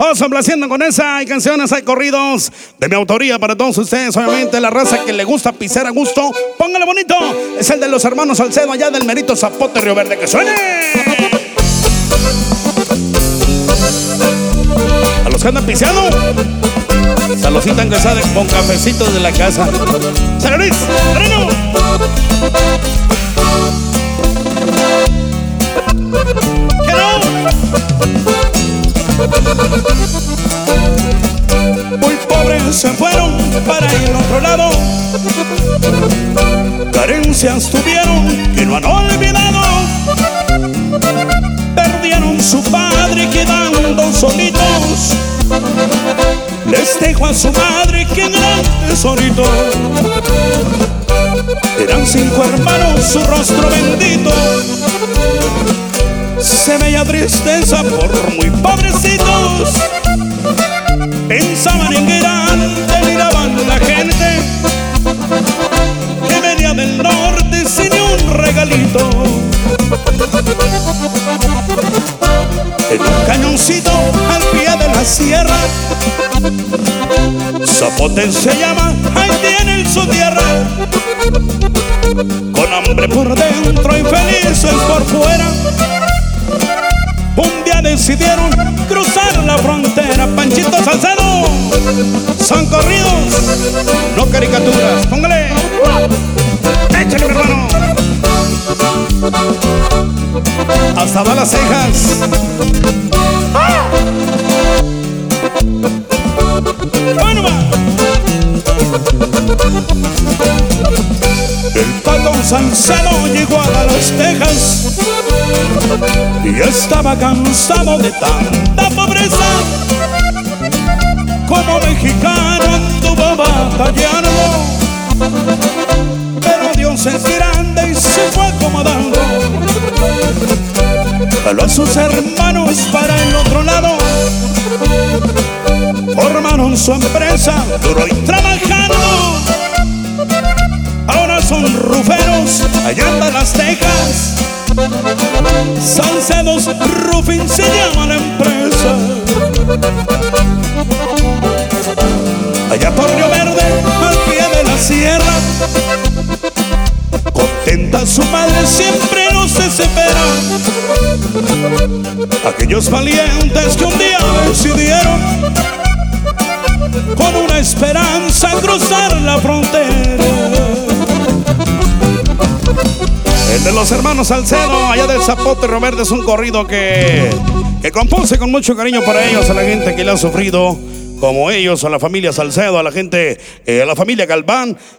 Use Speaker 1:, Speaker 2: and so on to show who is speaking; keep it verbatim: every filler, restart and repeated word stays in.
Speaker 1: Vamos complaciendo con esa. Hay canciones, hay corridos de mi autoría para todos ustedes. Obviamente la raza que le gusta pisar a gusto, póngale bonito. Es el de los hermanos Salcedo, allá del merito Zapote, Río Verde. ¡Que suene! A los que andan piseando, saludcita en casa con cafecitos de la casa. ¡Salud! ¡Reno! ¡Que no! Muy pobres se fueron para el otro lado, carencias tuvieron que no han olvidado, perdieron su padre quedando solitos, les dejo a su madre que gran tesorito. Eran cinco hermanos, su rostro bendito se veía tristeza por muy pobrecitos. Pensaban en grande, miraban la gente que venía del norte sin ni un regalito. En un cañoncito al pie de la sierra, Zapote se llama, ahí tienen su tierra. Con hambre por dentro y felices por fuera, un día decidieron cruzar la frontera. Panchito Salcedo, son corridos, no caricaturas. Póngale, échale, mi hermano. Hasta da las cejas. Bueno, va. El Pato Salcedo llegó a Las Tejas y estaba cansado de tanta pobreza. Como mexicano anduvo batallando, pero Dios es grande y se fue acomodando. Jaló a sus hermanos para el otro lado, formaron su empresa duro y trabajando. Ahora son ruferos allá en Las Tejas. Salcedos Roofing se llama la empresa. Allá por Río Verde, al pie de la sierra, contenta su madre, siempre nos desespera. Aquellos valientes que un día decidieron con una esperanza cruzar la frontera. El de los hermanos Salcedo, allá del Zapote, Río Verde, es un corrido que, que compuse con mucho cariño para ellos, a la gente que le ha sufrido como ellos, a la familia Salcedo, a la gente, eh, a la familia Galván.